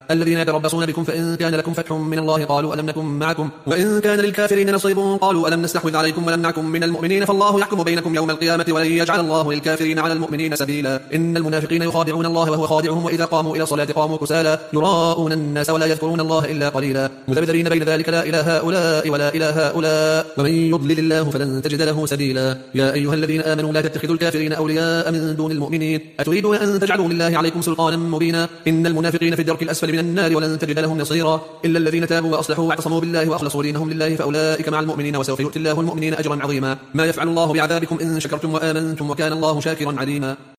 الذين يتربصون بكم فإن كان لكم فتح من الله قالوا ألم نكن معكم وإن كان للكافرين نصيب قالوا ألم نستحوذ عليكم ولمنعكم من المؤمنين فالله يحكم بينكم يوم القيامة ولن يجعل الله للكافرين على المؤمنين سبيلا إن المنافقين يخادعون الله وهو خادعهم وإذا قاموا إلى الصلاة قاموا كسالى يراءون الناس ولا يذكرون الله إلا قليلا مذبذبين بين ذلك لا إله هؤلاء ولا إله هؤلاء ومن يضلل الله فلن تجد له سبيلا يا أيها الذين آمنوا لا تتخذوا الكافرين أولياء من دون المؤمنين أتريدون أن تجعلوا لله عليكم سلطانا مبينا إن المنافقين في الدرك الأسفل من النار ولن تجد لهم نصيرا إلا الذين تابوا وأصلحوا واعتصموا بالله وأخلصوا دينهم لله فأولئك مع المؤمنين وسوف يؤتي الله المؤمنين أجرا عظيما ما يفعل الله بعذابكم إن شكرتم وآمنتم وكان الله شاكرا عليما